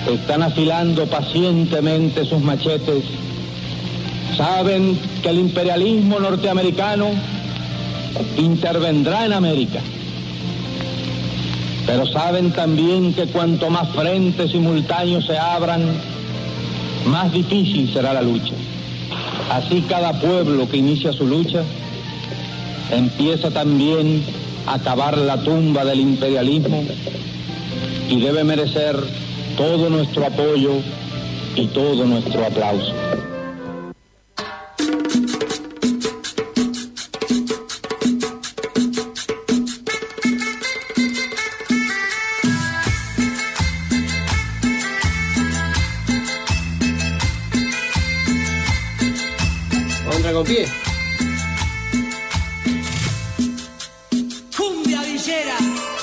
están afilando pacientemente sus machetes. Saben que el imperialismo norteamericano intervendrá en América. Pero saben también que cuanto más frentes simultáneos se abran, más difícil será la lucha. Así cada pueblo que inicia su lucha empieza también a cavar la tumba del imperialismo y debe merecer todo nuestro apoyo y todo nuestro aplauso. Con pie. Cumbia villera.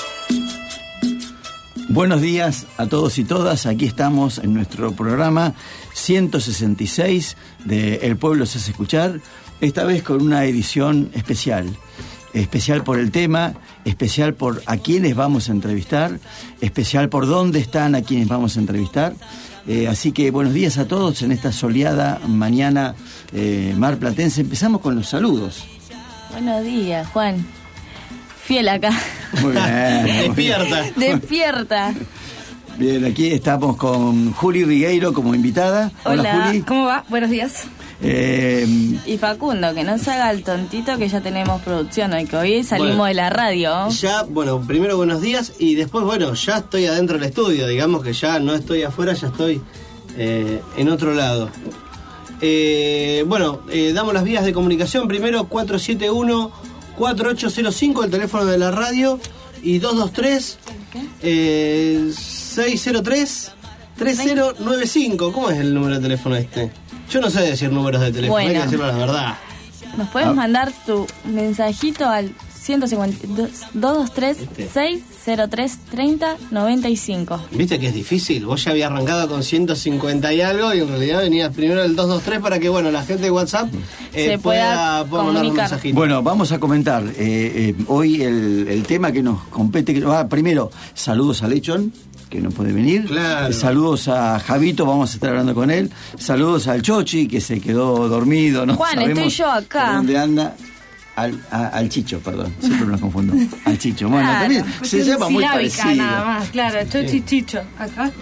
Buenos días a todos y todas. Aquí estamos en nuestro programa 166 de El Pueblo se hace escuchar. Esta vez con una edición especial. Especial por el tema, especial por a quienes vamos a entrevistar, especial por dónde están a quienes vamos a entrevistar. Así que buenos días a todos en esta soleada mañana marplatense. Empezamos con los saludos. Buenos días, Juan. Fiel acá. Muy bien. Despierta. Despierta. Bien, aquí estamos con Juli Rigueiro como invitada. Hola, Juli. ¿Cómo va? Buenos días. Y Facundo, que no se haga el tontito, que ya tenemos producción hoy, que hoy salimos de la radio. Ya, bueno, primero buenos días y después, bueno, ya estoy adentro del estudio, digamos que ya no estoy afuera, ya estoy en otro lado. Damos las vías de comunicación, primero 471-4805, el teléfono de la radio, y 223-603-3095. ¿Cómo es el número de teléfono este? Yo no sé decir números de teléfono, hay que decirlo la verdad. Nos puedes mandar tu mensajito al 223-603-3095. ¿Viste que es difícil? Vos ya habías arrancado con 150 y algo y en realidad venías primero el 223 para que, bueno, la gente de WhatsApp se pueda mandar un mensajito. Bueno, vamos a comentar hoy el tema que nos compete. Primero, saludos a Lechon, que no puede venir. Claro. Saludos a Javito, vamos a estar hablando con él. Saludos al Chochi, que se quedó dormido. No Juan, sabemos estoy yo acá. ¿Dónde anda? Al Chicho, perdón, siempre me los confundo. Al Chicho, bueno, Claro, también se llama muy parecido. Nada más, claro, Chochi Chicho, acá.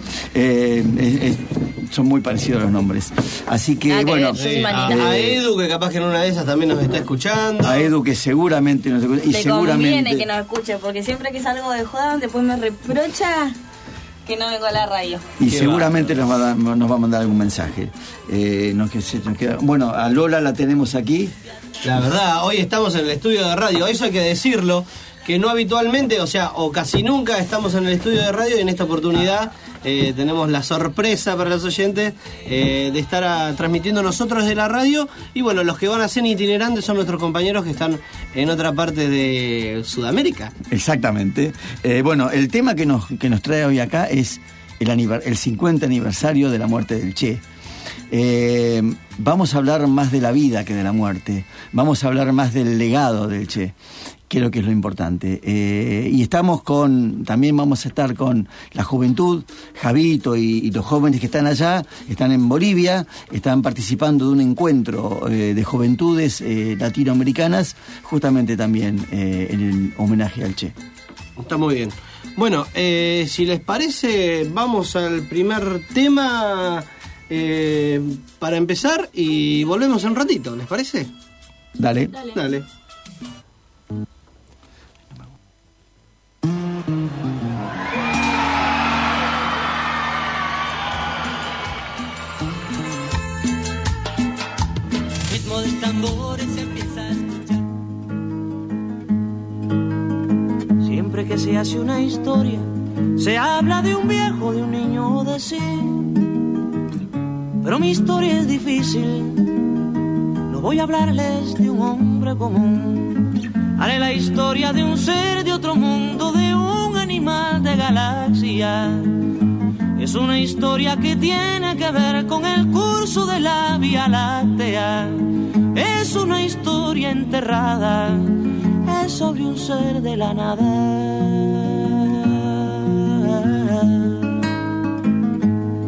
Son muy parecidos los nombres. Así que, Nada que bueno. ver, yo soy Manita. A Edu, que capaz que en una de esas también nos está escuchando. A Edu, que seguramente nos escucha. Y Te seguramente conviene que nos escuche, porque siempre que salgo de joda, después me reprocha que no vengo a la radio. Y Qué seguramente nos va a mandar algún mensaje. Bueno, a Lola la tenemos aquí. La verdad, hoy estamos en el estudio de radio, eso hay que decirlo, que no habitualmente, o casi nunca estamos en el estudio de radio, y en esta oportunidad tenemos la sorpresa para los oyentes de estar transmitiendo nosotros de la radio, y bueno, los que van a ser itinerantes son nuestros compañeros que están en otra parte de Sudamérica. Exactamente. El tema que nos trae hoy acá es el 50 aniversario de la muerte del Che. Vamos a hablar más de la vida que de la muerte. Vamos a hablar más del legado del Che. Creo que es lo importante. Y también vamos a estar con la juventud, Javito y los jóvenes que están allá, están en Bolivia, están participando de un encuentro de juventudes latinoamericanas, justamente también en el homenaje al Che. Está muy bien. Bueno, si les parece, vamos al primer tema para empezar y volvemos en un ratito, ¿les parece? Dale. Ritmo de tambores se empieza a escuchar. Siempre que se hace una historia, se habla de un viejo, de un niño o de sí. Pero mi historia es difícil, no voy a hablarles de un hombre común. Haré la historia de un ser de otro mundo, de un animal de galaxia. Es una historia que tiene que ver con el curso de la Vía Láctea. Es una historia enterrada, es sobre un ser de la nada.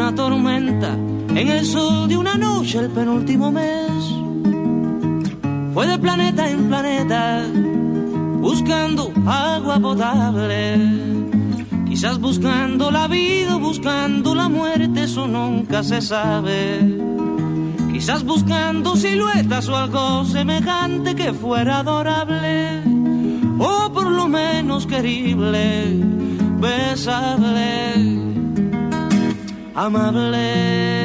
una tormenta, en el sol de una noche el penúltimo mes. Fue de planeta en planeta, buscando agua potable. Quizás buscando la vida, buscando la muerte, eso nunca se sabe. Quizás buscando siluetas o algo semejante que fuera adorable, o por lo menos querible, besable, amable.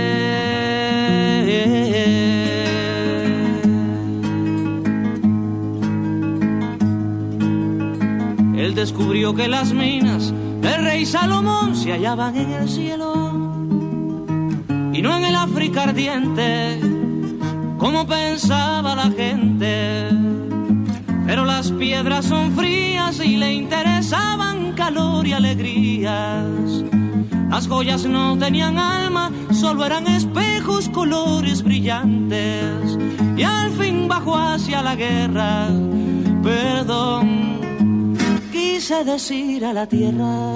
Él descubrió que las minas del rey Salomón se hallaban en el cielo y no en el África ardiente, como pensaba la gente. Pero las piedras son frías y le interesaban calor y alegrías. Las joyas no tenían alma, solo eran espejos, colores brillantes. Y al fin bajó hacia la guerra, perdón, quise decir a la tierra.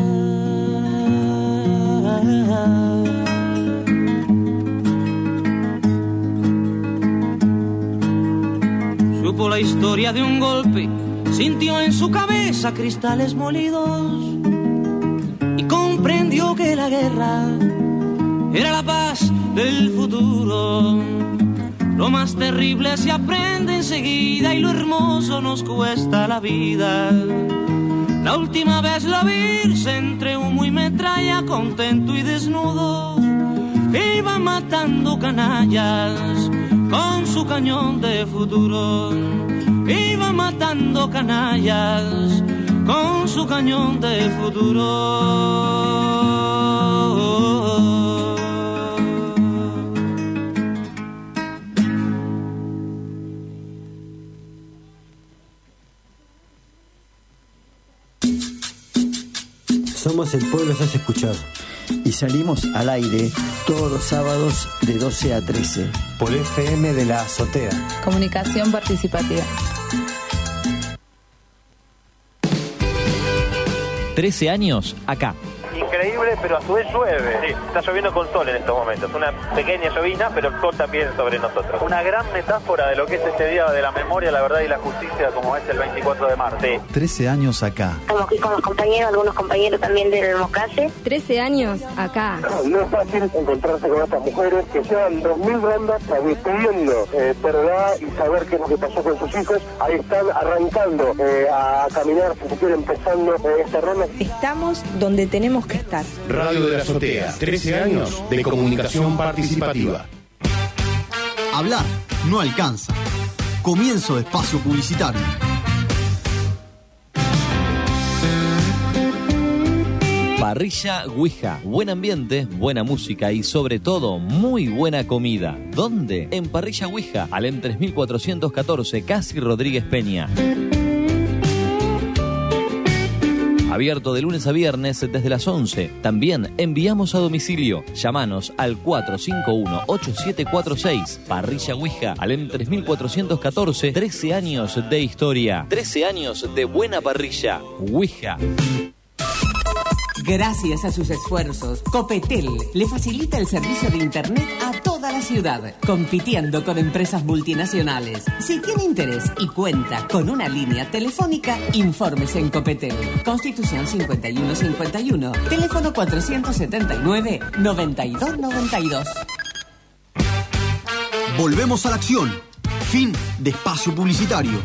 Supo la historia de un golpe, sintió en su cabeza cristales molidos y comprendió que la guerra era la paz del futuro. Lo más terrible se aprende enseguida y lo hermoso nos cuesta la vida. La última vez lo vi irse entre humo y metralla, contento y desnudo, iba matando canallas con su cañón de futuro. Iba matando canallas con su cañón de futuro. Somos El Pueblo Se Hace Escuchar. Y salimos al aire todos los sábados de 12 a 13. Por FM de la Azotea. Comunicación participativa. 13 años acá. Increíble, pero a su vez llueve. Sí, está lloviendo con sol en estos momentos. Una pequeña llovina, pero el sol también sobre nosotros. Una gran metáfora de lo que es este día de la memoria, la verdad y la justicia, como es el 24 de marzo. Sí. 13 años acá. Estamos aquí con los compañeros, algunos compañeros también del Mocase. 13 años acá. No es fácil encontrarse con estas mujeres que llevan 2000 bandas pidiendo verdad y saber qué es lo que pasó con sus hijos. Ahí están arrancando a caminar, si se quiere, empezando esta ronda. Estamos donde tenemos que estar. Radio de la Azotea, 13 años de comunicación participativa. Hablar no alcanza. Comienzo de espacio publicitario. Parrilla Ouija. Buen ambiente, buena música y sobre todo muy buena comida. ¿Dónde? En Parrilla Ouija, Alem 3414, Casi Rodríguez Peña. Abierto de lunes a viernes desde las 11. También enviamos a domicilio. Llámanos al 451-8746. Parrilla Ouija, Alem 3414. 13 años de historia. 13 años de buena parrilla. Ouija. Gracias a sus esfuerzos, Copetel le facilita el servicio de Internet a toda la ciudad, compitiendo con empresas multinacionales. Si tiene interés y cuenta con una línea telefónica, infórmese en Copetel. Constitución 5151, teléfono 479-9292. Volvemos a la acción. Fin de espacio publicitario.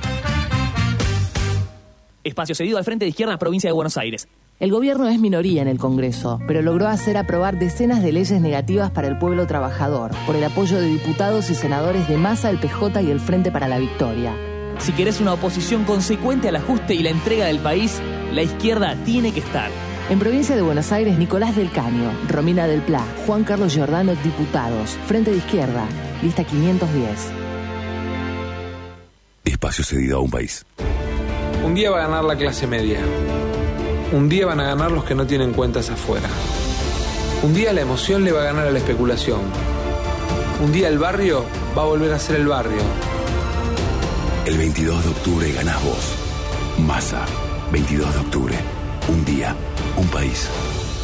Espacio cedido al Frente de Izquierda, provincia de Buenos Aires. El gobierno es minoría en el Congreso, pero logró hacer aprobar decenas de leyes negativas para el pueblo trabajador, por el apoyo de diputados y senadores de Massa, el PJ y el Frente para la Victoria. Si querés una oposición consecuente al ajuste y la entrega del país, la izquierda tiene que estar. En provincia de Buenos Aires, Nicolás del Caño, Romina del Pla, Juan Carlos Giordano, diputados. Frente de Izquierda, lista 510. Espacio cedido a un país. Un día va a ganar la clase media. Un día van a ganar los que no tienen cuentas afuera. Un día la emoción le va a ganar a la especulación. Un día el barrio va a volver a ser el barrio. El 22 de octubre ganás vos. Massa, 22 de octubre. Un día, un país.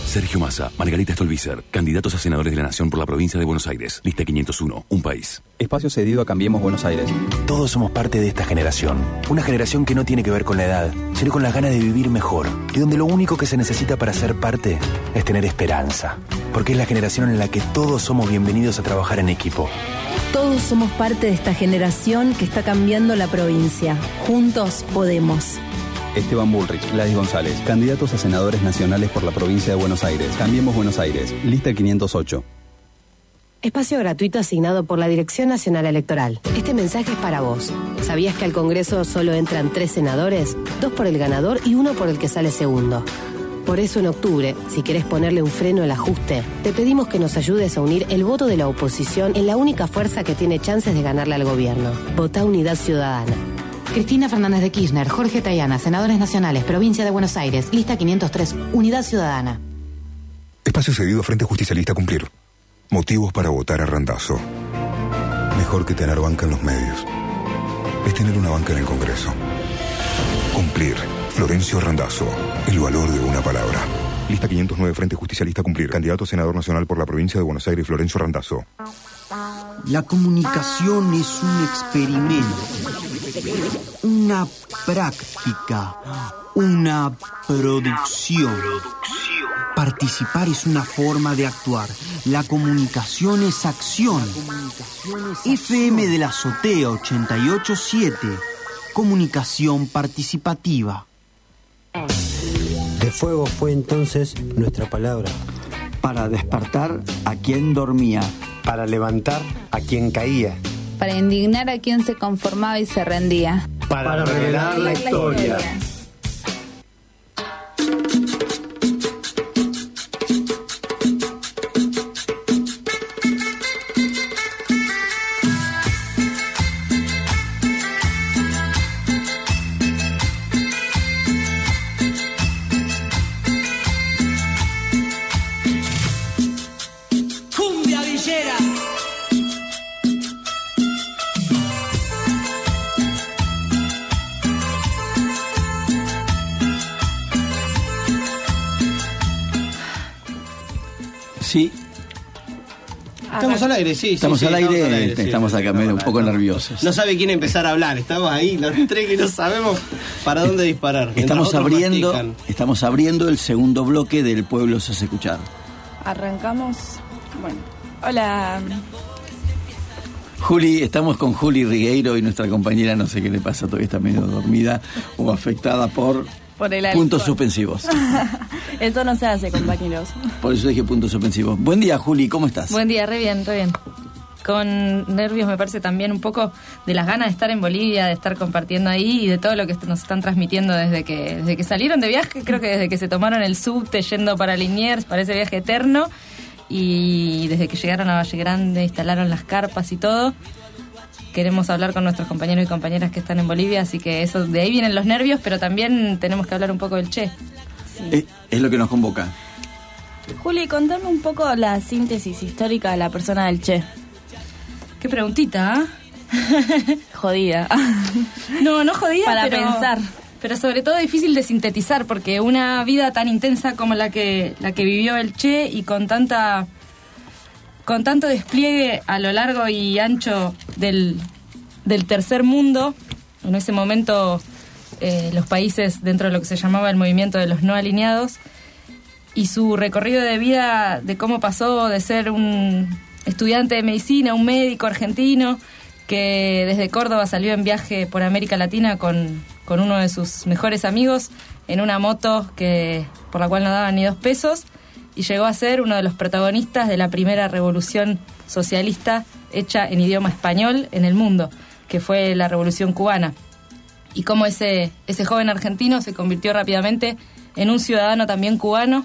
Sergio Massa, Margarita Stolbizer, candidatos a senadores de la Nación por la provincia de Buenos Aires. Lista 501, un país. Espacio cedido a Cambiemos Buenos Aires. Todos somos parte de esta generación. Una generación que no tiene que ver con la edad, sino con las ganas de vivir mejor. Y donde lo único que se necesita para ser parte es tener esperanza. Porque es la generación en la que todos somos bienvenidos a trabajar en equipo. Todos somos parte de esta generación que está cambiando la provincia. Juntos podemos. Esteban Bullrich, Gladys González, candidatos a senadores nacionales por la provincia de Buenos Aires. Cambiemos Buenos Aires, lista 508. Espacio gratuito asignado por la Dirección Nacional Electoral. Este mensaje es para vos. ¿Sabías que al Congreso solo entran 3 senadores? 2 por el ganador y 1 por el que sale segundo. Por eso en octubre, si querés ponerle un freno al ajuste, te pedimos que nos ayudes a unir el voto de la oposición en la única fuerza que tiene chances de ganarle al gobierno. Votá Unidad Ciudadana. Cristina Fernández de Kirchner, Jorge Tayana, senadores nacionales, provincia de Buenos Aires, lista 503, Unidad Ciudadana. Espacio cedido Frente Justicialista Cumplir. Motivos para votar a Randazzo. Mejor que tener banca en los medios es tener una banca en el Congreso. Cumplir. Florencio Randazzo. El valor de una palabra. Lista 509 Frente Justicialista Cumplir. Candidato a senador nacional por la provincia de Buenos Aires, Florencio Randazzo. La comunicación es un experimento, una práctica, una producción. Participar es una forma de actuar. La comunicación es acción. FM de la Azotea 88.7. Comunicación participativa. De fuego fue entonces nuestra palabra. Para despertar a quien dormía. Para levantar a quien caía. Para indignar a quien se conformaba y se rendía. Para revelar la historia. Sí. Estamos al aire, sí. Estamos al aire, estamos acá medio un poco nerviosos. No sabe quién empezar a hablar, estamos ahí, los 3 que no sabemos para dónde disparar. Estamos abriendo el segundo bloque del Pueblo se hace escuchar. Arrancamos. Bueno, hola. Juli, estamos con Juli Rigueiro y nuestra compañera, no sé qué le pasa, todavía está medio dormida o afectada por el puntos suspensivos. Esto no se hace, compañeros. Por eso dije puntos suspensivos. Buen día, Juli, ¿cómo estás? Buen día, re bien, re bien. Con nervios, me parece, también un poco de las ganas de estar en Bolivia, de estar compartiendo ahí y de todo lo que nos están transmitiendo desde que salieron de viaje, creo que desde que se tomaron el subte yendo para Liniers, para ese viaje eterno, y desde que llegaron a Valle Grande, instalaron las carpas y todo. Queremos hablar con nuestros compañeros y compañeras que están en Bolivia, así que eso, de ahí vienen los nervios, pero también tenemos que hablar un poco del Che. Sí. Es lo que nos convoca. Juli, contame un poco la síntesis histórica de la persona del Che. Qué preguntita, ¿eh? Jodida. No jodida, para pensar. Pero sobre todo difícil de sintetizar, porque una vida tan intensa como la que vivió el Che y con tanto despliegue a lo largo y ancho del tercer mundo, en ese momento los países dentro de lo que se llamaba el movimiento de los no alineados, y su recorrido de vida, de cómo pasó de ser un estudiante de medicina, un médico argentino, que desde Córdoba salió en viaje por América Latina con uno de sus mejores amigos, en una moto por la cual no daban ni 2 pesos, y llegó a ser uno de los protagonistas de la primera revolución socialista hecha en idioma español en el mundo, que fue la Revolución Cubana. Y cómo ese joven argentino se convirtió rápidamente en un ciudadano también cubano,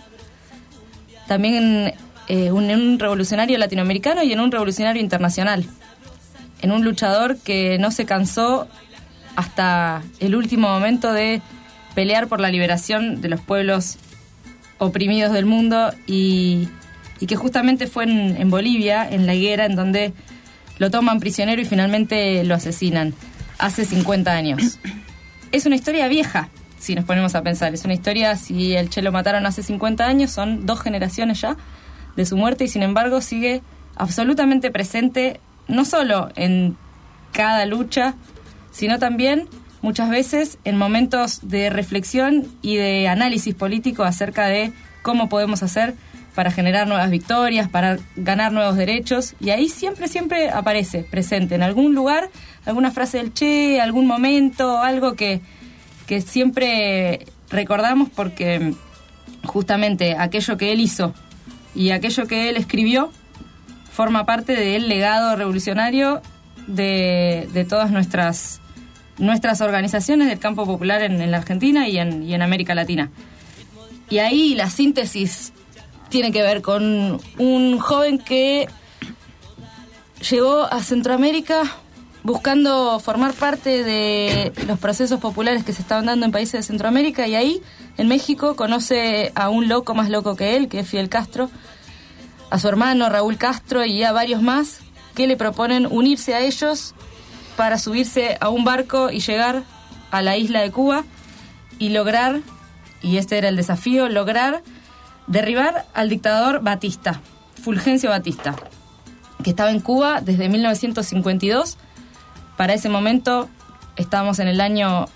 también en un revolucionario latinoamericano y en un revolucionario internacional, en un luchador que no se cansó hasta el último momento de pelear por la liberación de los pueblos oprimidos del mundo, y que justamente fue en Bolivia, en la higuera, en donde lo toman prisionero y finalmente lo asesinan hace 50 años. Es una historia vieja, si nos ponemos a pensar. Es una historia, si el Che lo mataron hace 50 años, son 2 generaciones ya de su muerte, y sin embargo sigue absolutamente presente, no solo en cada lucha, sino también muchas veces en momentos de reflexión y de análisis político acerca de cómo podemos hacer para generar nuevas victorias, para ganar nuevos derechos, y ahí siempre aparece presente en algún lugar, alguna frase del Che, algún momento, algo que siempre recordamos, porque justamente aquello que él hizo y aquello que él escribió forma parte del legado revolucionario de todas nuestras organizaciones del campo popular en la Argentina y en América Latina. Y ahí la síntesis tiene que ver con un joven que llegó a Centroamérica buscando formar parte de los procesos populares que se estaban dando en países de Centroamérica, y ahí, en México, conoce a un loco más loco que él, que es Fidel Castro, a su hermano Raúl Castro y a varios más que le proponen unirse a ellos para subirse a un barco y llegar a la isla de Cuba y lograr, y este era el desafío, lograr derribar al dictador Batista, Fulgencio Batista, que estaba en Cuba desde 1952. Para ese momento estábamos en el año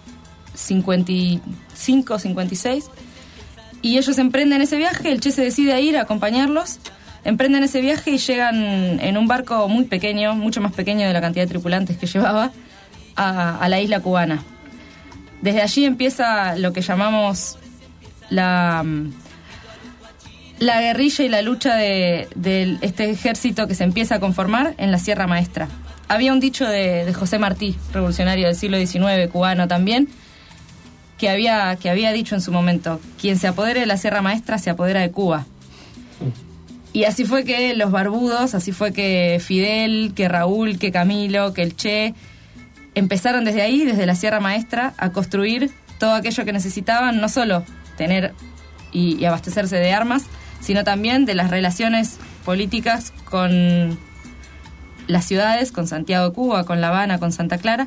55, 56, y ellos emprenden ese viaje. El Che se decide a ir a acompañarlos, emprenden ese viaje y llegan en un barco muy pequeño, mucho más pequeño de la cantidad de tripulantes que llevaba, a la isla cubana. Desde allí empieza lo que llamamos la guerrilla y la lucha de este ejército que se empieza a conformar en la Sierra Maestra. Había un dicho de José Martí, revolucionario del siglo XIX, cubano también, que había dicho en su momento: quien se apodere de la Sierra Maestra se apodera de Cuba. Y así fue que los barbudos, así fue que Fidel, que Raúl, que Camilo, que el Che, empezaron desde ahí, desde la Sierra Maestra, a construir todo aquello que necesitaban, no solo tener y abastecerse de armas, sino también de las relaciones políticas con las ciudades, con Santiago de Cuba, con La Habana, con Santa Clara,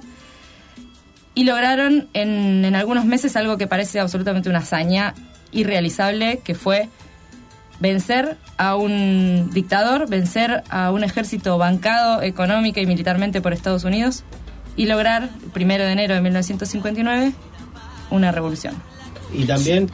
y lograron en algunos meses algo que parece absolutamente una hazaña irrealizable, que fue vencer a un dictador, vencer a un ejército bancado económica y militarmente por Estados Unidos, y lograr, el 1 de enero de 1959, una revolución. Y también,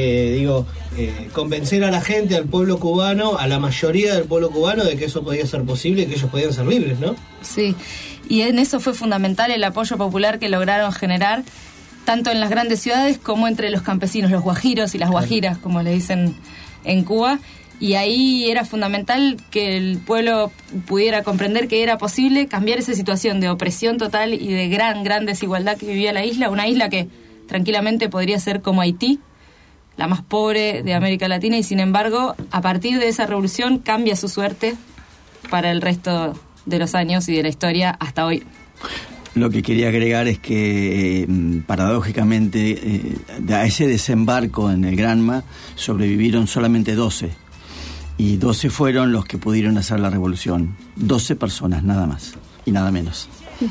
convencer a la gente, al pueblo cubano, a la mayoría del pueblo cubano, de que eso podía ser posible y que ellos podían ser libres, ¿no? Sí, y en eso fue fundamental el apoyo popular que lograron generar, tanto en las grandes ciudades como entre los campesinos, los guajiros y las guajiras, como le dicen en Cuba. Y ahí era fundamental que el pueblo pudiera comprender que era posible cambiar esa situación de opresión total y de gran desigualdad que vivía la isla, una isla que tranquilamente podría ser como Haití, la más pobre de América Latina, y sin embargo, a partir de esa revolución cambia su suerte para el resto de los años y de la historia hasta hoy. Lo que quería agregar es que, paradójicamente, a ese desembarco en el Granma sobrevivieron solamente 12. Y 12 fueron los que pudieron hacer la revolución. 12 personas, nada más y nada menos.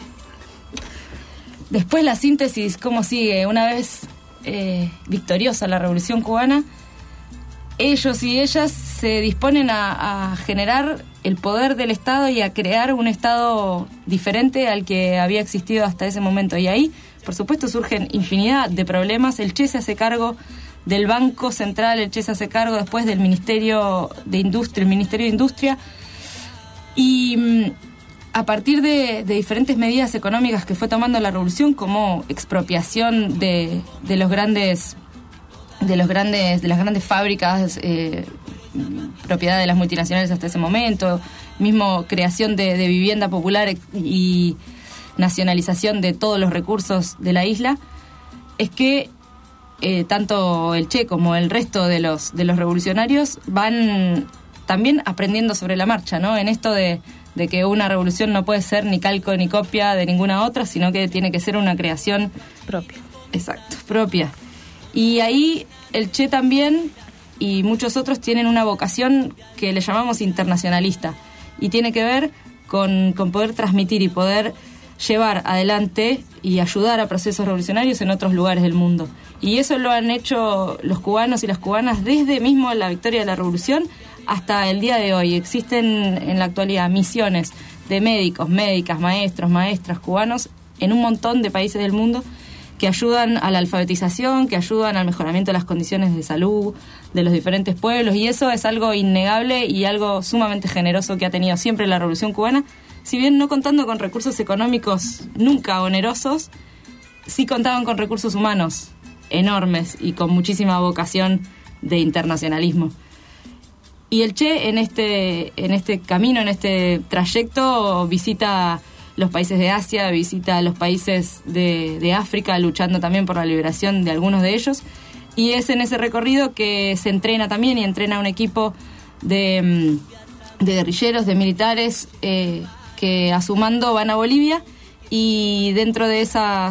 Después la síntesis, ¿cómo sigue? Una vez victoriosa la Revolución Cubana, ellos y ellas se disponen a generar el poder del Estado y a crear un Estado diferente al que había existido hasta ese momento. Y ahí, por supuesto, surgen infinidad de problemas. El Che se hace cargo del Banco Central, el Che se hace cargo después del Ministerio de Industria, y a partir de diferentes medidas económicas que fue tomando la revolución, como expropiación de las grandes fábricas, propiedad de las multinacionales hasta ese momento, mismo creación de vivienda popular y nacionalización de todos los recursos de la isla, es que tanto el Che como el resto de los revolucionarios van también aprendiendo sobre la marcha, ¿no? En esto de que una revolución no puede ser ni calco ni copia de ninguna otra, sino que tiene que ser una creación propia. Exacto, propia. Y ahí el Che también y muchos otros tienen una vocación que le llamamos internacionalista, y tiene que ver con poder transmitir y poder llevar adelante y ayudar a procesos revolucionarios en otros lugares del mundo. Y eso lo han hecho los cubanos y las cubanas desde mismo la victoria de la revolución hasta el día de hoy. Existen en la actualidad misiones de médicos, médicas, maestros, maestras cubanos en un montón de países del mundo que ayudan a la alfabetización, que ayudan al mejoramiento de las condiciones de salud de los diferentes pueblos, y eso es algo innegable y algo sumamente generoso que ha tenido siempre la Revolución Cubana, si bien no contando con recursos económicos nunca onerosos, sí contaban con recursos humanos enormes y con muchísima vocación de internacionalismo. Y el Che en este camino, en este trayecto, visita los países de Asia, visita los países de África, luchando también por la liberación de algunos de ellos, y es en ese recorrido que se entrena también y entrena un equipo de guerrilleros, de militares, que a su mando van a Bolivia, y dentro de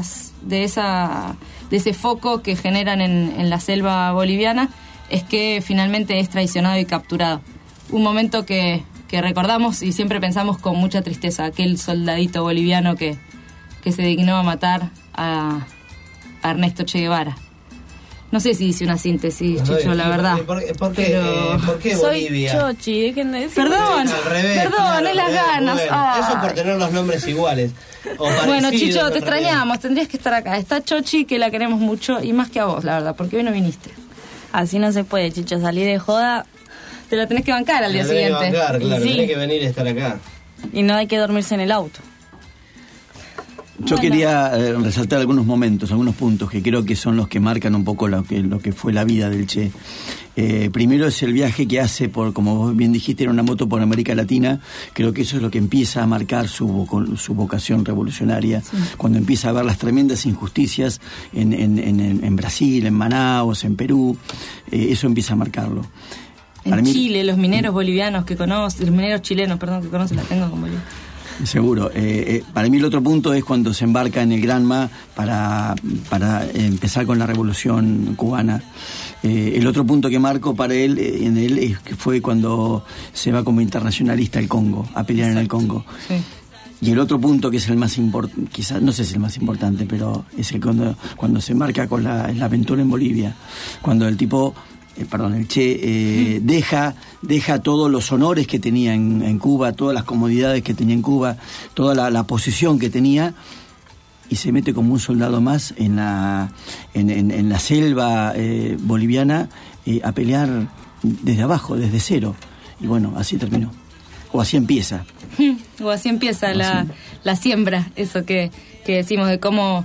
ese foco que generan en la selva boliviana es que finalmente es traicionado y capturado. Un momento que recordamos y siempre pensamos con mucha tristeza, aquel soldadito boliviano que se dignó a matar a Ernesto Che Guevara. No sé si hice una síntesis, Chicho, la verdad. ¿Por qué Bolivia? Soy Chochi, dejen de decir. Perdón, es las ganas. Eso por tener los nombres iguales. Bueno, Chicho, te extrañamos, tendrías que estar acá. Está Chochi, que la queremos mucho, y más que a vos, la verdad, porque hoy no viniste. Así no se puede, Chicho, salir de joda. Te lo tenés que bancar al día siguiente. Claro, tenés que venir y estar acá. Y no hay que dormirse en el auto. Yo quería resaltar algunos momentos, algunos puntos que creo que son los que marcan un poco lo que fue la vida del Che. Primero es el viaje que hace como vos bien dijiste, en una moto por América Latina. Creo que eso es lo que empieza a marcar su vocación revolucionaria. Sí. Cuando empieza a ver las tremendas injusticias en Brasil, en Manaus, en Perú, eso empieza a marcarlo. En Chile, los mineros bolivianos que conoce, los mineros chilenos, perdón, que conoce, la tengo con Bolivia. Seguro. Para mí el otro punto es cuando se embarca en el Granma para empezar con la revolución cubana. El otro punto que marco para él, es que fue cuando se va como internacionalista al Congo, a pelear en el Congo. Sí. Y el otro punto que es el más importante, quizás no sé si es el más importante, pero es el cuando se embarca con la aventura en Bolivia, cuando el tipo... el Che deja todos los honores que tenía en Cuba, todas las comodidades que tenía en Cuba, toda la posición que tenía, y se mete como un soldado más en la selva boliviana a pelear desde abajo, desde cero. Y bueno, así terminó. O así empieza. O así empieza la siembra, eso que decimos de cómo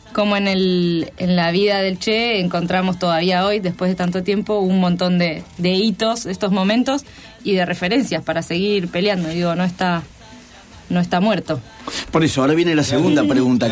en la vida del Che encontramos todavía hoy, después de tanto tiempo, un montón de hitos, estos momentos, y de referencias para seguir peleando. Digo, no está muerto. Por eso, ahora viene la segunda pregunta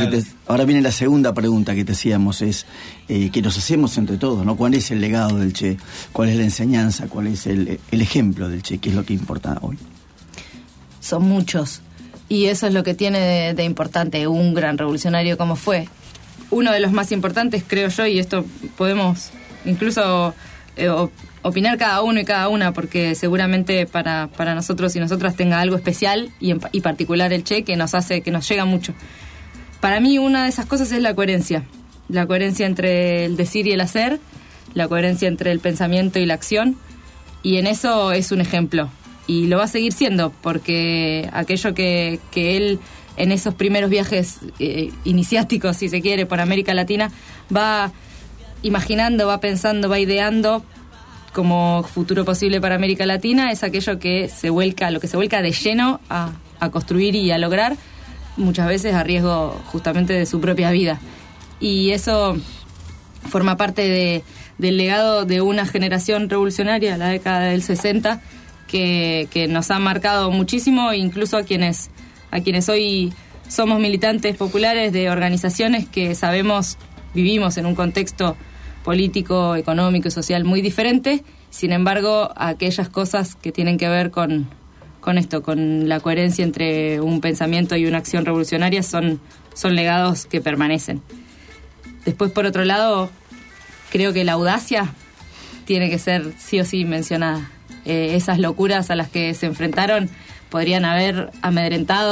que te hacíamos, es que nos hacemos entre todos, ¿no? ¿Cuál es el legado del Che? ¿Cuál es la enseñanza? ¿Cuál es el ejemplo del Che? ¿Qué es lo que importa hoy? Son muchos, y eso es lo que tiene de importante un gran revolucionario como fue. Uno de los más importantes, creo yo, y esto podemos incluso opinar cada uno y cada una, porque seguramente para nosotros y nosotras tenga algo especial y particular el Che que nos llega mucho. Para mí una de esas cosas es la coherencia entre el decir y el hacer, la coherencia entre el pensamiento y la acción, y en eso es un ejemplo, y lo va a seguir siendo, porque aquello que él... en esos primeros viajes iniciáticos, si se quiere, por América Latina, va imaginando, va pensando, va ideando como futuro posible para América Latina, es aquello que lo que se vuelca de lleno a construir y a lograr, muchas veces a riesgo justamente de su propia vida. Y eso forma parte del legado de una generación revolucionaria, la década del 60, que nos ha marcado muchísimo, incluso a quienes hoy somos militantes populares de organizaciones que sabemos, vivimos en un contexto político, económico y social muy diferente. Sin embargo, aquellas cosas que tienen que ver con esto, con la coherencia entre un pensamiento y una acción revolucionaria, son legados que permanecen. Después, por otro lado, creo que la audacia tiene que ser sí o sí mencionada. Esas locuras a las que se enfrentaron podrían haber amedrentado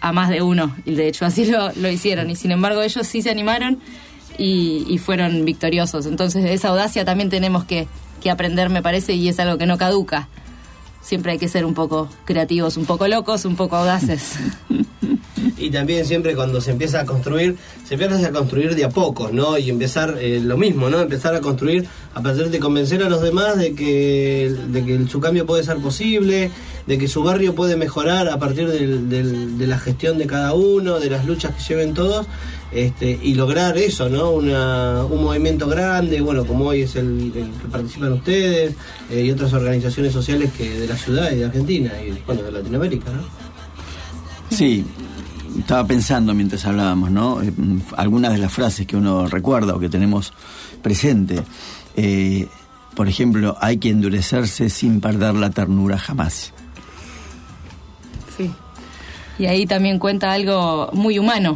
a más de uno, y de hecho así lo hicieron, y sin embargo ellos sí se animaron y fueron victoriosos. Entonces de esa audacia también tenemos que aprender, me parece, y es algo que no caduca. Siempre hay que ser un poco creativos, un poco locos, un poco audaces. Y también siempre cuando se empieza a construir de a poco, ¿no? Y empezar lo mismo, ¿no? Empezar a construir a partir de convencer a los demás de que su cambio puede ser posible, de que su barrio puede mejorar a partir de la gestión de cada uno, de las luchas que lleven todos, y lograr eso, ¿no? Un movimiento grande, bueno, como hoy es el que participan ustedes, y otras organizaciones sociales que de la ciudad y de Argentina y, bueno, de Latinoamérica, ¿no? Sí, estaba pensando mientras hablábamos, ¿no? Algunas de las frases que uno recuerda o que tenemos presente. Por ejemplo, hay que endurecerse sin perder la ternura jamás. Sí. Y ahí también cuenta algo muy humano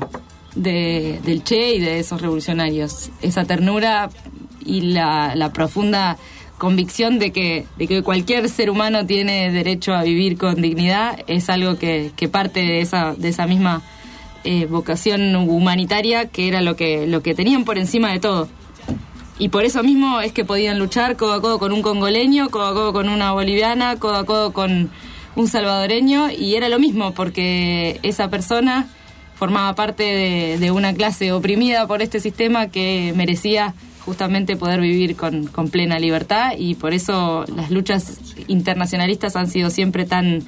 del Che y de esos revolucionarios. Esa ternura y la profunda convicción de que cualquier ser humano tiene derecho a vivir con dignidad es algo que parte de esa misma vocación humanitaria, que era lo que tenían por encima de todo. Y por eso mismo es que podían luchar codo a codo con un congoleño, codo a codo con una boliviana, codo a codo con un salvadoreño, y era lo mismo porque esa persona formaba parte de una clase oprimida por este sistema que merecía justamente poder vivir con plena libertad, y por eso las luchas internacionalistas han sido siempre tan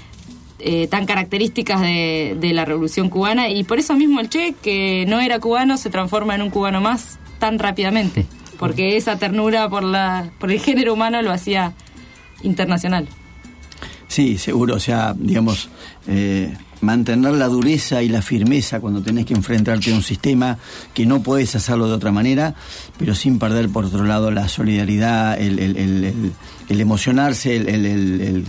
características de la Revolución Cubana, y por eso mismo el Che, que no era cubano, se transforma en un cubano más tan rápidamente, porque esa ternura por el género humano lo hacía internacional. Sí, seguro, o sea, digamos, mantener la dureza y la firmeza cuando tenés que enfrentarte a un sistema que no puedes hacerlo de otra manera, pero sin perder por otro lado la solidaridad, el emocionarse, el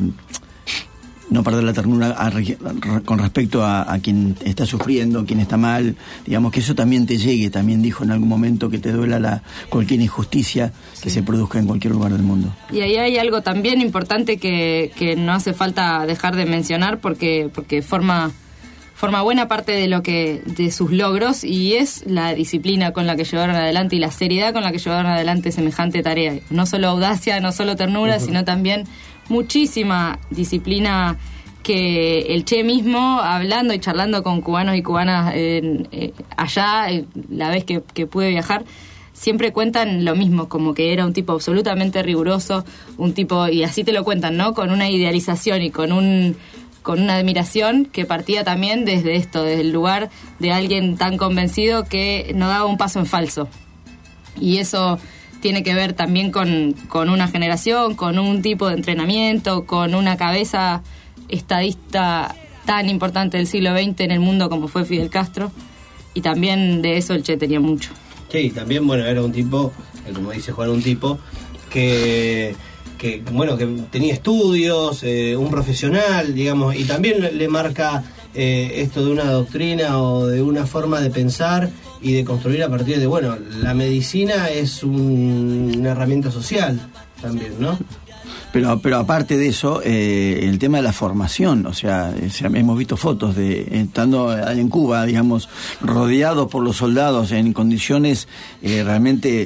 no perder la ternura con respecto a quien está sufriendo, quien está mal, digamos, que eso también te llegue. También dijo en algún momento que te duela cualquier injusticia que se produzca en cualquier lugar del mundo. Y ahí hay algo también importante que no hace falta dejar de mencionar porque forma buena parte de sus logros, y es la disciplina con la que llevaron adelante y la seriedad con la que llevaron adelante semejante tarea. No solo audacia, no solo ternura, sino también muchísima disciplina, que el Che mismo, hablando y charlando con cubanos y cubanas allá, la vez que pude viajar, siempre cuentan lo mismo, como que era un tipo absolutamente riguroso, un tipo, y así te lo cuentan, ¿no? Con una idealización y con una admiración que partía también desde el lugar de alguien tan convencido que no daba un paso en falso. Y eso tiene que ver también con una generación, con un tipo de entrenamiento, con una cabeza estadista tan importante del siglo XX en el mundo como fue Fidel Castro, y también de eso el Che tenía mucho. Sí, también, bueno, era un tipo, como dice Juan, un tipo que tenía estudios, un profesional, digamos, y también le marca esto de una doctrina o de una forma de pensar y de construir a partir de, bueno, la medicina es una herramienta social también, ¿no? Pero aparte de eso, el tema de la formación, o sea, hemos visto fotos de estando en Cuba, digamos, rodeados por los soldados en condiciones realmente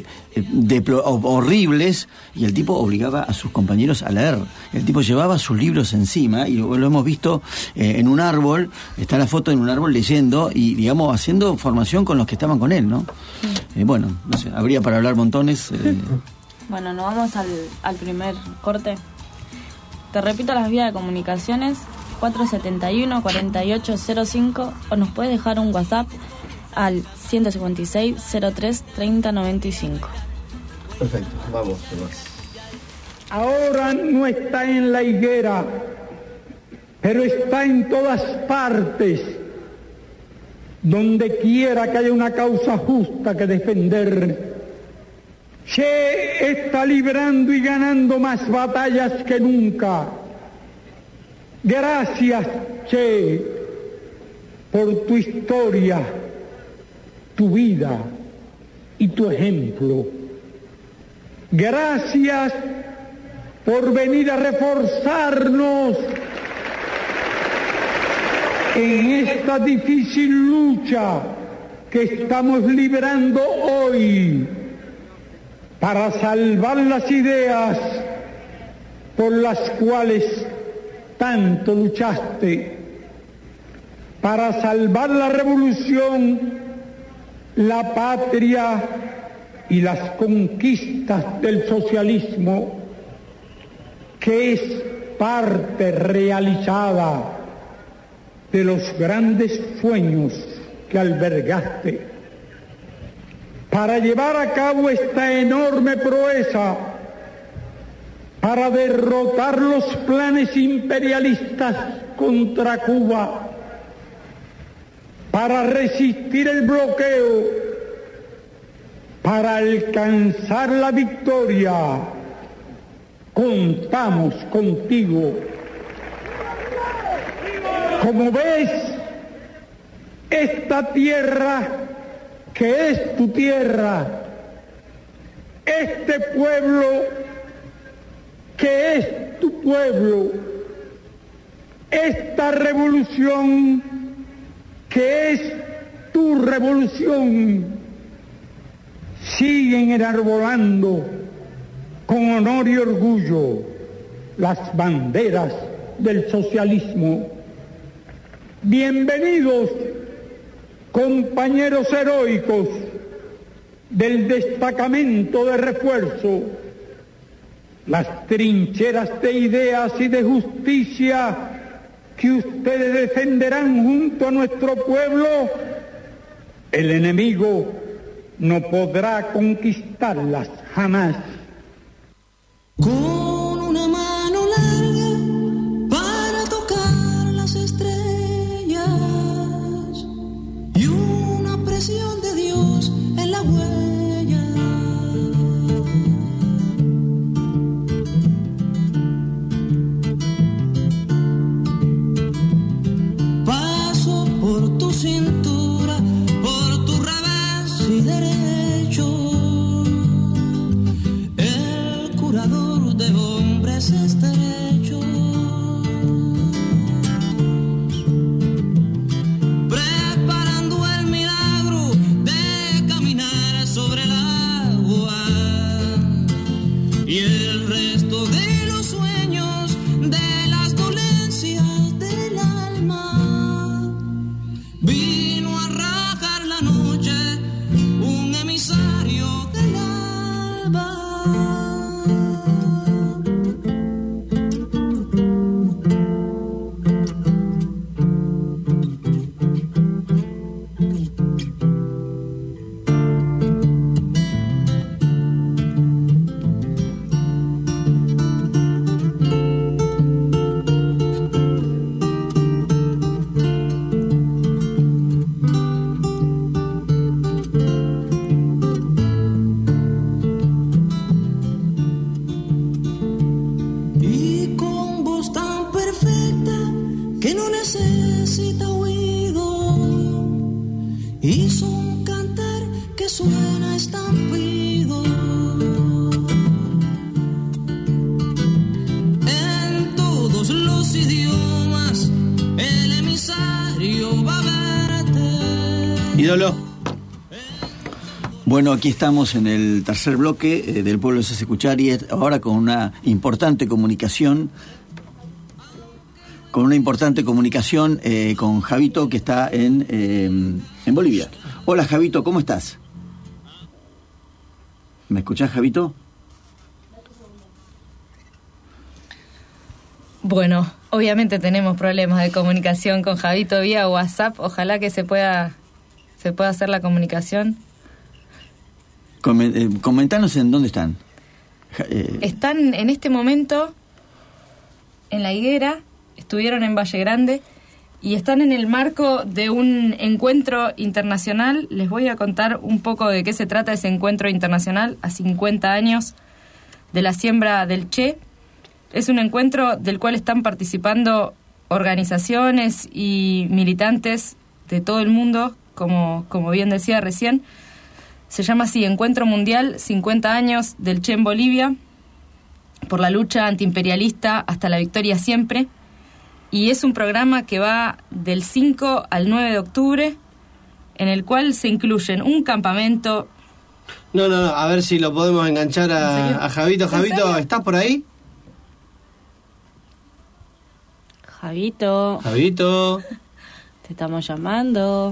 horribles, y el tipo obligaba a sus compañeros a leer. El tipo llevaba sus libros encima, y lo hemos visto en un árbol, está la foto en un árbol leyendo y, digamos, haciendo formación con los que estaban con él, ¿no? Bueno, no sé, habría para hablar montones. Bueno, nos vamos al primer corte. Te repito las vías de comunicaciones: 471-4805, o nos puedes dejar un WhatsApp al 156-03-3095. Perfecto, vamos. Ahora no está en la higuera, pero está en todas partes. Donde quiera que haya una causa justa que defender, Che está librando y ganando más batallas que nunca. Gracias, Che, por tu historia, tu vida y tu ejemplo. Gracias por venir a reforzarnos en esta difícil lucha que estamos librando hoy para salvar las ideas por las cuales tanto luchaste, para salvar la revolución, la patria y las conquistas del socialismo, que es parte realizada de los grandes sueños que albergaste. Para llevar a cabo esta enorme proeza, para derrotar los planes imperialistas contra Cuba, para resistir el bloqueo, para alcanzar la victoria, contamos contigo. Como ves, esta tierra que es tu tierra, este pueblo que es tu pueblo, esta revolución que es tu revolución, siguen enarbolando con honor y orgullo las banderas del socialismo. Bienvenidos, compañeros heroicos del destacamento de refuerzo. Las trincheras de ideas y de justicia que ustedes defenderán junto a nuestro pueblo, el enemigo no podrá conquistarlas jamás. Con una mano larga para tocar las estrellas y una presión de Dios en la huella. Paso por tu cintura, por tu revés y derecho, el curador de hombres estrechos, preparando el milagro de caminar sobre el agua y el resto de los sueños, de las dolencias del alma. Vino a rajar la noche un emisario del alba. Y con voz tan perfecta que no necesita oído, hizo un cantar que suena a estampido. En todos los idiomas el emisario va a verte. Ídolo. Bueno, aquí estamos en el tercer bloque del Pueblo se hace escuchar y ahora con una importante comunicación con Javito, que está en Bolivia. Hola Javito, ¿cómo estás? ¿Me escuchás, Javito? Bueno, obviamente tenemos problemas de comunicación con Javito vía WhatsApp. Ojalá que se pueda hacer la comunicación. Comentanos en dónde están. Están en este momento en La Higuera, estuvieron en Valle Grande y están en el marco de un encuentro internacional. Les voy a contar un poco de qué se trata ese encuentro internacional a 50 años de la siembra del Che. Es un encuentro del cual están participando organizaciones y militantes de todo el mundo, como bien decía recién. Se llama así, Encuentro Mundial 50 años del Che en Bolivia, por la lucha antiimperialista hasta la victoria siempre. y es un programa que va del 5 al 9 de octubre, en el cual se incluyen un campamento. No, a ver si lo podemos enganchar a Javito. Javito, ¿estás por ahí? Javito. Te estamos llamando.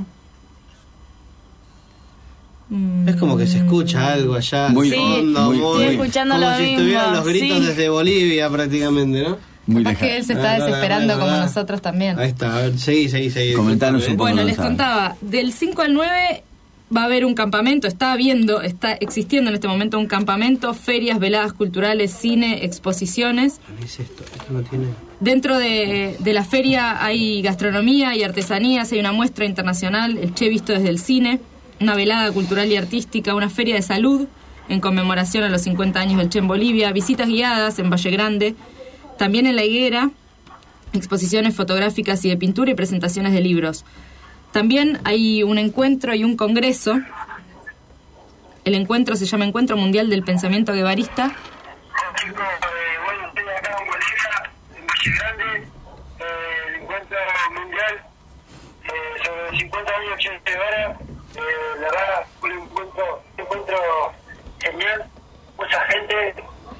Es como que se escucha algo allá. Muy fondo, estoy escuchando como lo si mismo. estuvieran los gritos desde Bolivia prácticamente, ¿no? Capaz que él se está desesperando como nosotros también. Ahí está, a ver, seguí. Comentanos un poco. Bueno, les contaba, del 5 al 9 va a haber un campamento, está existiendo en este momento un campamento, ferias, veladas culturales, cine, exposiciones. ¿Qué es esto? Esto no tiene... Dentro de la feria hay gastronomía y artesanías, hay una muestra internacional, el Che visto desde el cine, una velada cultural y artística, una feria de salud en conmemoración a los 50 años del Che en Bolivia, visitas guiadas en Valle Grande, también en La Higuera, exposiciones fotográficas y de pintura y presentaciones de libros. También hay un encuentro y un congreso. El encuentro se llama Encuentro Mundial del Pensamiento Guevarista. Bueno, estoy acá en Bolivia, en Valle Grande, el encuentro mundial sobre los 50 años de Che Guevara. La verdad, un encuentro genial, mucha gente.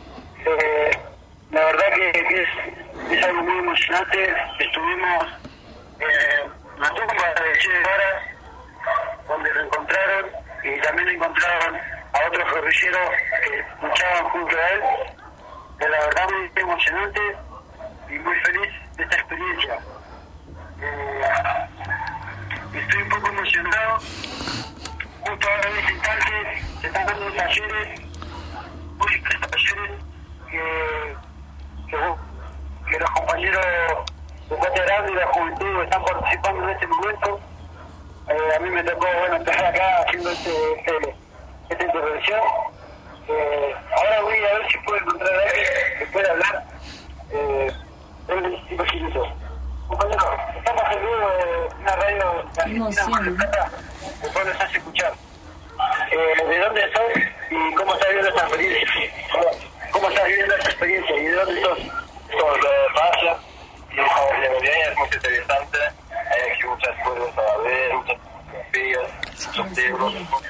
La verdad que es algo muy emocionante. Estuvimos en la tumba de Che Guevara, donde lo encontraron, y también encontraron a otros guerrilleros que luchaban junto a él. La verdad, muy emocionante y muy feliz de esta experiencia. Estoy un poco emocionado. Justo ahora en este instante se están dando talleres, múltiples talleres que los compañeros de Patria Grande y de la Juventud están participando en este momento. A mí me tocó, estar acá haciendo esta intervención. Ahora voy a ver si puedo encontrar a alguien que pueda hablar. Un poquito. Compañero, estamos en vivo de una radio argentina que todos nos hace escuchar. ¿De dónde sos y cómo estás viviendo esta experiencia? ¿Cómo estás viviendo esta experiencia y de dónde sos? Soy de Paya y de Bolivia es muy interesante. Hay aquí muchas cosas a ver, muchas fotografías, muchos libros.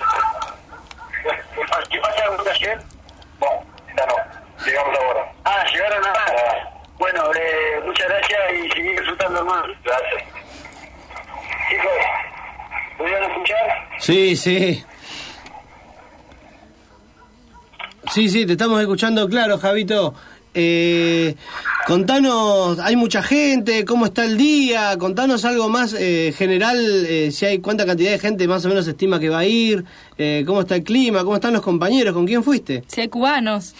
¿Qué pasa con ayer? Bueno, ya no, llegamos ahora. Llegaron ahora. Bueno, muchas gracias y seguí disfrutando, hermano. Gracias. Chicos, ¿pudieron escuchar? Sí. Sí, te estamos escuchando claro, Javito. Contanos, hay mucha gente, ¿cómo está el día? Contanos algo más general, si hay cuánta cantidad de gente más o menos se estima que va a ir, cómo está el clima, cómo están los compañeros, ¿con quién fuiste? Si hay cubanos.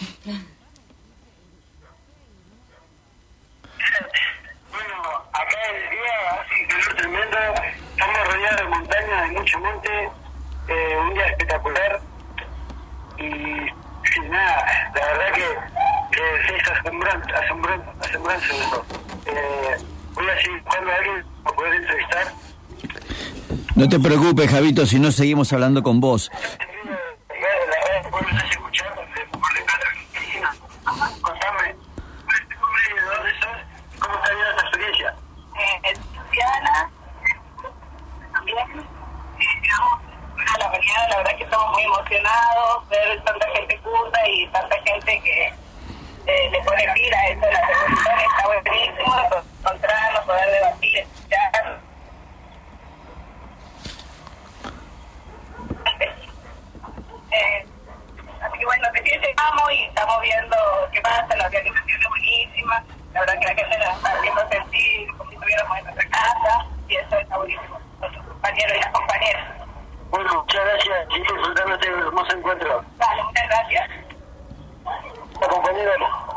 Acá el día hace un calor tremendo, estamos rodeados de montañas, de mucho monte, un día espectacular y nada, la verdad que es asombrante eso. Voy a seguir buscando a alguien para poder entrevistar. No te preocupes, Javito, si no seguimos hablando con vos. Contame, ¿de dónde sos? ¿Cómo está viendo esta experiencia? Diana, también, la verdad que estamos muy emocionados, ver tanta gente junta y tanta gente que le pone pila a esto de la revolución, está buenísimo, encontrarnos, poder debatir, escuchar. Así que bueno, recién llegamos y estamos viendo qué pasa, la organización es buenísima, la verdad que la gente nos está haciendo sentir como si estuviéramos en nuestra casa y eso está buenísimo, nuestros compañeros y las compañeras. Bueno, muchas gracias, sigue disfrutando este hermoso encuentro. Vale, muchas gracias. Compañero,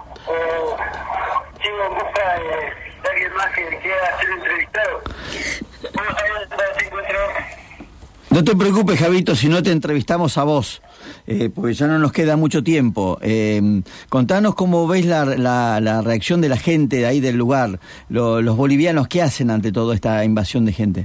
sigo en busca de alguien más que quiera ser entrevistado. ¿Cómo está viendo este encuentro? No te preocupes, Javito, si no te entrevistamos a vos, porque ya no nos queda mucho tiempo. Contanos cómo ves la reacción de la gente de ahí del lugar, los bolivianos, ¿qué hacen ante toda esta invasión de gente?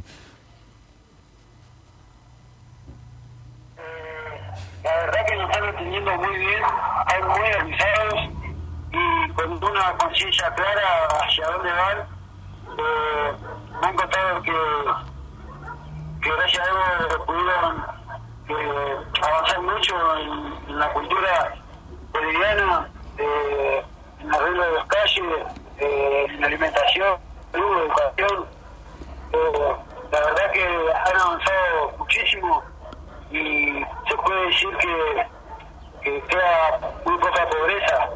La verdad que nos están entendiendo muy bien, están muy organizados y con una conciencia clara hacia dónde van. me han contado que gracias a Evo pudieron avanzar mucho en la cultura boliviana, en el arreglo de las calles, en la alimentación, salud, educación. La verdad que han avanzado muchísimo y se puede decir que queda muy poca pobreza.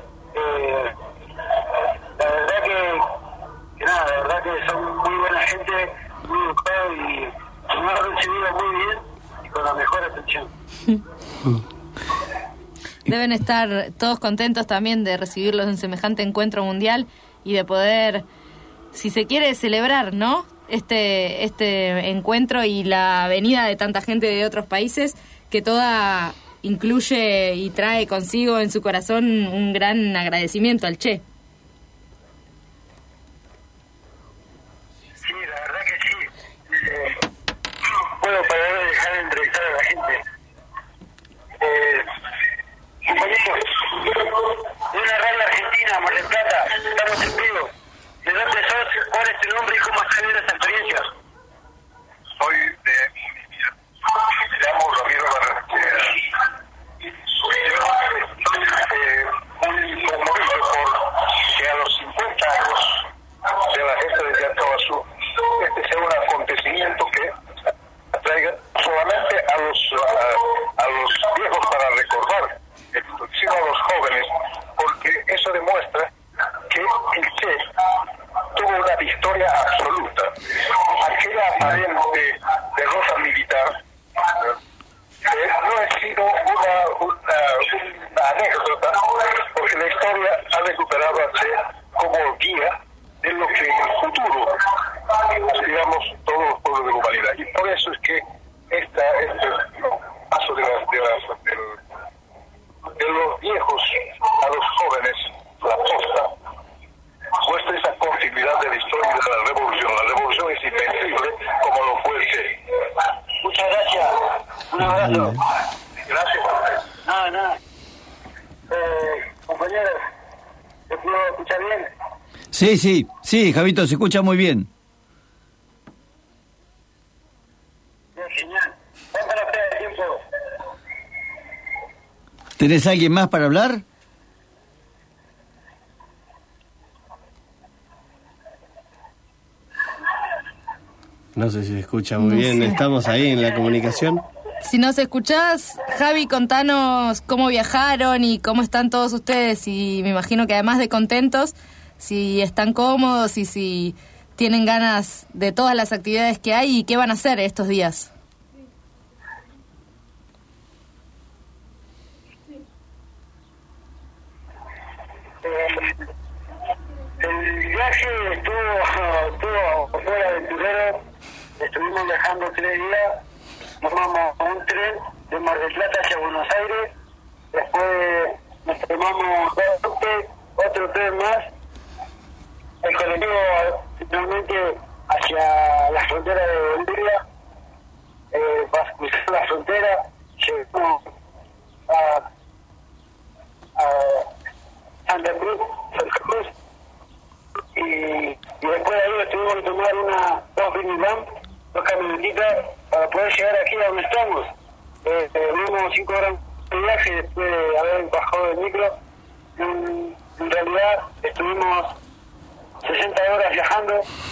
La verdad que son muy buena gente, muy educados y nos han recibido muy bien y con la mejor atención. Deben estar todos contentos también de recibirlos en semejante encuentro mundial y de poder, si se quiere, celebrar, ¿no? Este encuentro y la venida de tanta gente de otros países, que toda incluye y trae consigo en su corazón un gran agradecimiento al Che. Sí, la verdad que sí. Bueno, para no dejar de entrevistar a la gente. Compañeros, de una radio argentina, Mar del Plata, estamos en vivo. ¿De dónde sos? ¿Cuál es tu nombre y cómo has tenido esa experiencia? Soy me llamo Ramiro Barranquilla. Muy conmovido porque a los 50 años de la gesta de Yatabasu, este sea un acontecimiento que traiga solamente a los viejos para recordar, sino a los jóvenes, porque eso demuestra que el Che tuvo una victoria absoluta. Aquella aparente derrota militar no ha sido una anécdota, porque la historia ha recuperado a Che como guía de lo que en el futuro aspiramos todos los pueblos de la humanidad. Y por eso es que este paso de los viejos a los jóvenes, la posta, muestra esa continuidad de la historia de la revolución. La revolución es invencible como lo fue el Che. Muchas gracias. Un abrazo. Gracias. Nada. Compañeros, ¿se pudo escuchar bien? Sí, Javito, se escucha muy bien. Bien, genial. ¿Cuánto nos queda de tiempo? ¿Tenés alguien más para hablar? No sé si se escucha muy bien, estamos ahí en la comunicación. Si nos escuchás, Javi, contanos cómo viajaron y cómo están todos ustedes, y me imagino que además de contentos, si están cómodos y si tienen ganas de todas las actividades que hay y qué van a hacer estos días. El viaje estuvo fuera aventurero. Estuvimos viajando 3 días, nos vamos a un tren de Mar del Plata hacia Buenos Aires, después nos tomamos otro tren más, el colectivo finalmente hacia la frontera de Bolivia, para cruzar la frontera, llegamos a Santa Cruz, y después de ahí tuvimos que tomar dos minivans, 2 camionetitas para poder llegar aquí a donde estamos. Tuvimos 5 horas de viaje después de haber bajado del micro. En realidad estuvimos 60 horas viajando.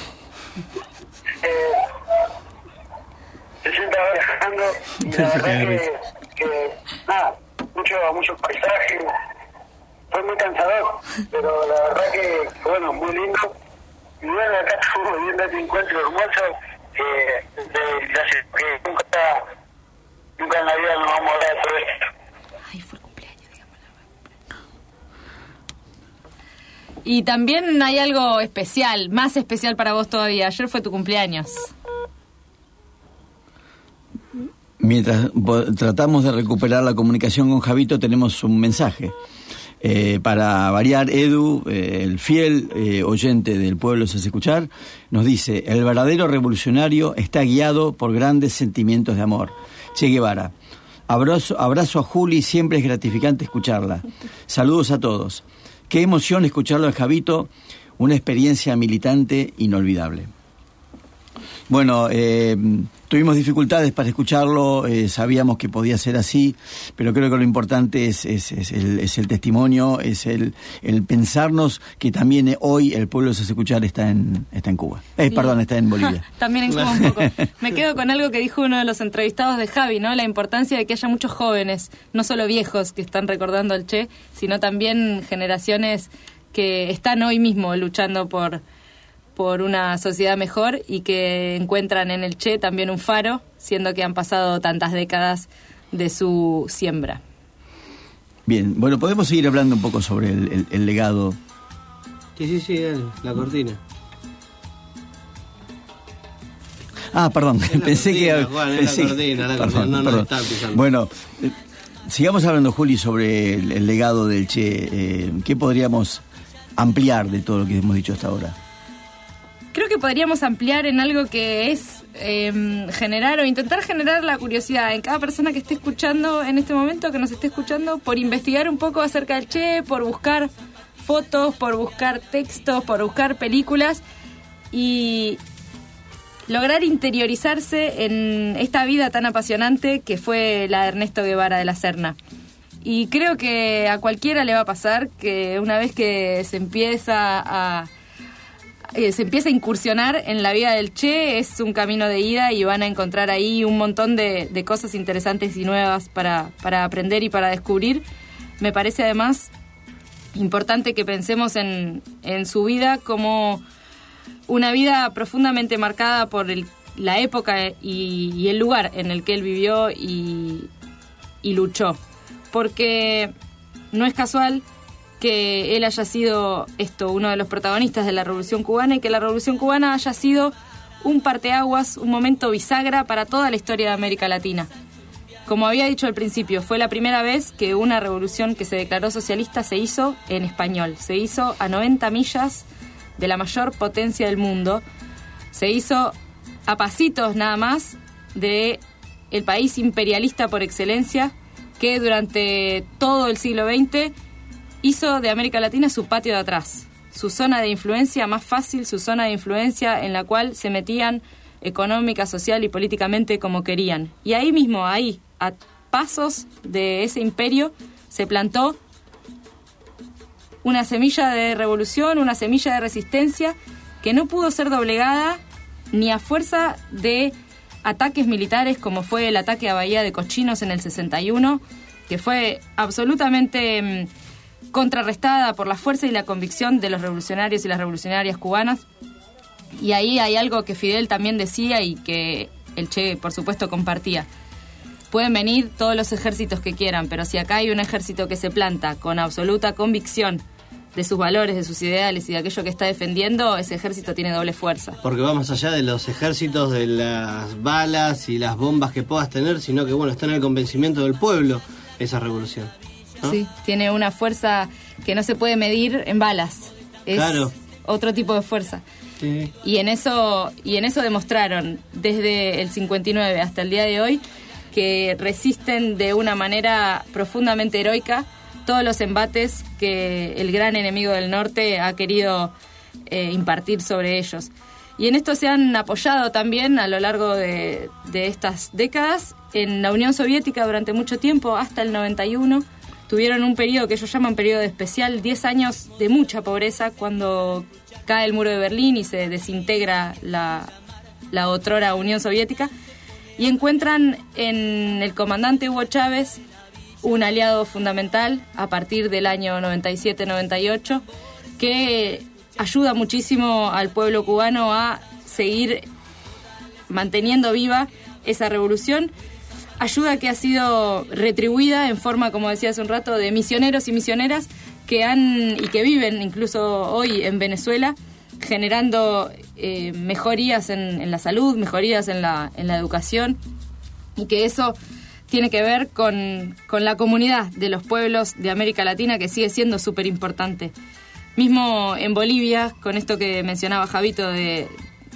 60 horas viajando, y la verdad que nada, mucho paisaje. Fue muy cansador, pero la verdad que bueno, muy lindo. Y bueno, acá estamos viendo este encuentro hermoso, que nunca en la vida nos vamos a hablar de todo esto. Ay, fue el cumpleaños, digámoslo. Y también hay algo especial, más especial para vos todavía. Ayer fue tu cumpleaños. Mientras tratamos de recuperar la comunicación con Javito, tenemos un mensaje. Para variar, Edu, el fiel oyente del pueblo se hace escuchar, nos dice: el verdadero revolucionario está guiado por grandes sentimientos de amor. Che Guevara. Abrazo a Juli, siempre es gratificante escucharla. Saludos a todos. Qué emoción escucharlo a Javito, una experiencia militante inolvidable. Bueno, tuvimos dificultades para escucharlo, sabíamos que podía ser así, pero creo que lo importante es el testimonio, es el pensarnos que también hoy el pueblo se hace escuchar está en Cuba. Perdón, está en Bolivia. También en Cuba un poco. Me quedo con algo que dijo uno de los entrevistados de Javi, ¿no? La importancia de que haya muchos jóvenes, no solo viejos que están recordando al Che, sino también generaciones que están hoy mismo luchando por una sociedad mejor y que encuentran en el Che también un faro, siendo que han pasado tantas décadas de su siembra. Bien, bueno, podemos seguir hablando un poco sobre el legado. Sí, dale, la cortina. Perdón, pensé que... La cortina, no está pisando. Bueno, sigamos hablando, Juli, sobre el legado del Che. ¿Qué podríamos ampliar de todo lo que hemos dicho hasta ahora? Creo que podríamos ampliar en algo que es generar o intentar generar la curiosidad en cada persona que esté escuchando en este momento, que nos esté escuchando, por investigar un poco acerca del Che, por buscar fotos, por buscar textos, por buscar películas y lograr interiorizarse en esta vida tan apasionante que fue la de Ernesto Guevara de la Serna. Y creo que a cualquiera le va a pasar que una vez que se empieza a incursionar en la vida del Che, es un camino de ida y van a encontrar ahí un montón de cosas interesantes y nuevas para aprender y para descubrir. Me parece además importante que pensemos en su vida como una vida profundamente marcada por la época y el lugar en el que él vivió y luchó. Porque no es casual que él haya sido uno de los protagonistas de la Revolución Cubana y que la Revolución Cubana haya sido un parteaguas, un momento bisagra para toda la historia de América Latina. Como había dicho al principio, fue la primera vez que una revolución que se declaró socialista se hizo en español. Se hizo a 90 millas de la mayor potencia del mundo. Se hizo a pasitos nada más de el país imperialista por excelencia que durante todo el siglo XX hizo de América Latina su patio de atrás, su zona de influencia más fácil, su zona de influencia en la cual se metían económica, social y políticamente como querían. Y ahí mismo, ahí, a pasos de ese imperio, se plantó una semilla de revolución, una semilla de resistencia que no pudo ser doblegada ni a fuerza de ataques militares como fue el ataque a Bahía de Cochinos en el 61, que fue absolutamente contrarrestada por la fuerza y la convicción de los revolucionarios y las revolucionarias cubanas. Y ahí hay algo que Fidel también decía y que el Che, por supuesto, compartía. Pueden venir todos los ejércitos que quieran, pero si acá hay un ejército que se planta con absoluta convicción de sus valores, de sus ideales y de aquello que está defendiendo, ese ejército tiene doble fuerza. Porque va más allá de los ejércitos, de las balas y las bombas que puedas tener, sino que, está en el convencimiento del pueblo esa revolución, ¿no? Sí, tiene una fuerza que no se puede medir en balas. Es otro tipo de fuerza. Sí. Y en eso demostraron desde el 59 hasta el día de hoy que resisten de una manera profundamente heroica todos los embates que el gran enemigo del norte ha querido impartir sobre ellos. Y en esto se han apoyado también a lo largo de estas décadas en la Unión Soviética durante mucho tiempo, hasta el 91. Tuvieron un periodo que ellos llaman periodo especial, 10 años de mucha pobreza, cuando cae el muro de Berlín y se desintegra la otrora Unión Soviética, y encuentran en el comandante Hugo Chávez un aliado fundamental a partir del año 97-98, que ayuda muchísimo al pueblo cubano a seguir manteniendo viva esa revolución. Ayuda que ha sido retribuida en forma, como decía hace un rato, de misioneros y misioneras que viven incluso hoy en Venezuela, generando mejorías en la salud, mejorías en la educación, y que eso tiene que ver con la comunidad de los pueblos de América Latina, que sigue siendo súper importante. Mismo en Bolivia, con esto que mencionaba Javito, de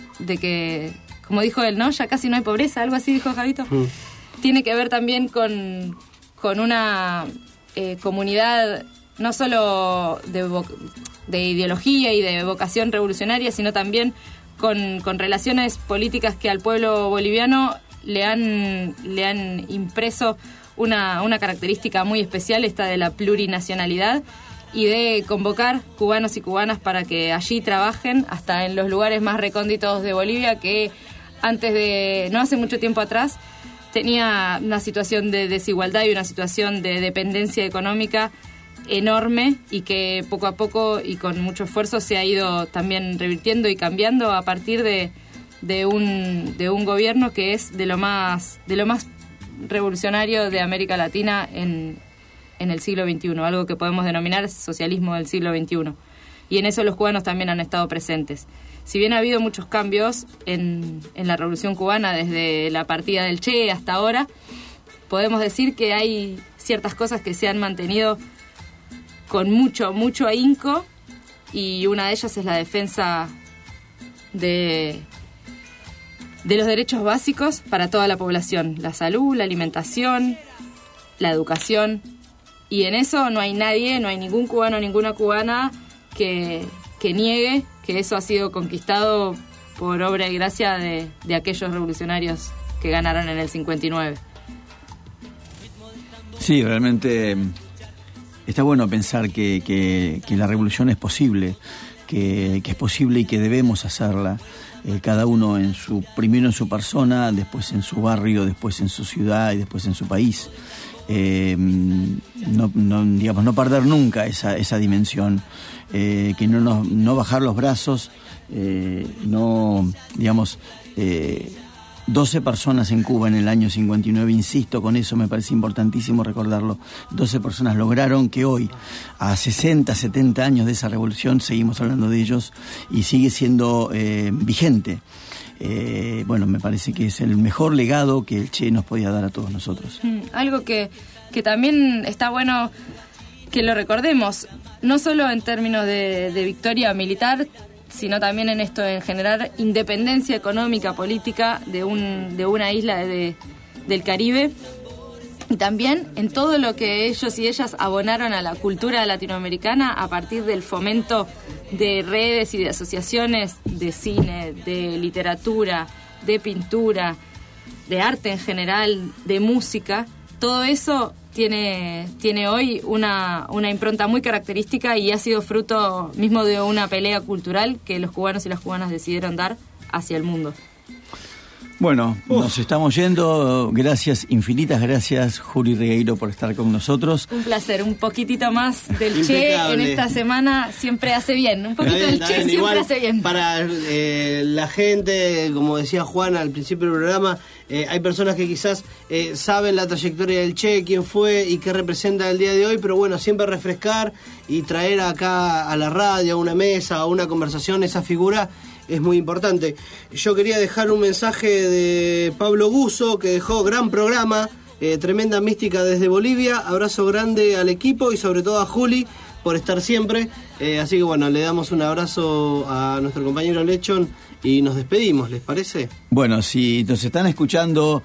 que, como dijo él, ¿no? Ya casi no hay pobreza, algo así dijo Javito. Tiene que ver también con una comunidad no solo de ideología y de vocación revolucionaria, sino también con relaciones políticas que al pueblo boliviano le han impreso una característica muy especial, esta de la plurinacionalidad, y de convocar cubanos y cubanas para que allí trabajen, hasta en los lugares más recónditos de Bolivia, que no hace mucho tiempo atrás, tenía una situación de desigualdad y una situación de dependencia económica enorme, y que poco a poco y con mucho esfuerzo se ha ido también revirtiendo y cambiando a partir de un gobierno que es de lo más revolucionario de América Latina en el siglo XXI, algo que podemos denominar socialismo del siglo XXI. Y en eso los cubanos también han estado presentes. Si bien ha habido muchos cambios en la Revolución Cubana, desde la partida del Che hasta ahora, podemos decir que hay ciertas cosas que se han mantenido con mucho ahínco, y una de ellas es la defensa de los derechos básicos para toda la población: la salud, la alimentación, la educación. Y en eso no hay nadie, no hay ningún cubano, ninguna cubana que niegue que eso ha sido conquistado por obra y gracia de aquellos revolucionarios que ganaron en el 59. Sí, realmente está bueno pensar que la revolución es posible, que es posible y que debemos hacerla. Cada uno primero en su persona, después en su barrio, después en su ciudad y después en su país. No perder nunca esa dimensión, que no bajar los brazos, 12 personas en Cuba en el año 59, insisto con eso, me parece importantísimo recordarlo. 12 personas lograron que hoy, a 60, 70 años de esa revolución, seguimos hablando de ellos y sigue siendo vigente. Me parece que es el mejor legado que el Che nos podía dar a todos nosotros. Algo que también está bueno que lo recordemos, no solo en términos de victoria militar, sino también en esto, en generar independencia económica, política de una isla del Caribe, y también en todo lo que ellos y ellas abonaron a la cultura latinoamericana a partir del fomento de redes y de asociaciones de cine, de literatura, de pintura, de arte en general, de música. Todo eso tiene hoy una impronta muy característica, y ha sido fruto mismo de una pelea cultural que los cubanos y las cubanas decidieron dar hacia el mundo. Bueno, nos estamos yendo. Gracias, infinitas gracias, Juli Regueiro, por estar con nosotros. Un placer, un poquitito más del Che en esta semana siempre hace bien. Un poquito del Che siempre igual hace bien. Para la gente, como decía Juana al principio del programa, hay personas que quizás saben la trayectoria del Che, quién fue y qué representa el día de hoy, pero bueno, siempre refrescar y traer acá a la radio, a una mesa, a una conversación, esa figura es muy importante. Yo quería dejar un mensaje de Pablo Guzzo, que dejó gran programa, tremenda mística desde Bolivia. Abrazo grande al equipo y sobre todo a Juli por estar siempre. Así que bueno, le damos un abrazo a nuestro compañero Lechon y nos despedimos, ¿les parece? Bueno, si nos están escuchando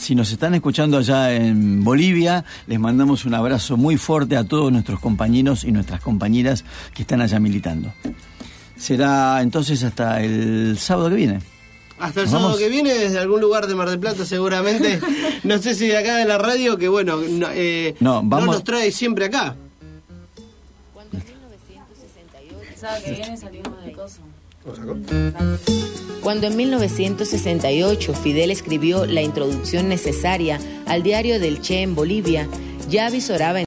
allá en Bolivia, les mandamos un abrazo muy fuerte a todos nuestros compañeros y nuestras compañeras que están allá militando. Será entonces hasta el sábado que viene. Hasta el sábado que viene, desde algún lugar de Mar del Plata seguramente. No sé si de acá de la radio, que bueno, no nos trae siempre acá. Cuando en 1968 Fidel escribió la introducción necesaria al diario del Che en Bolivia, ya avisoraba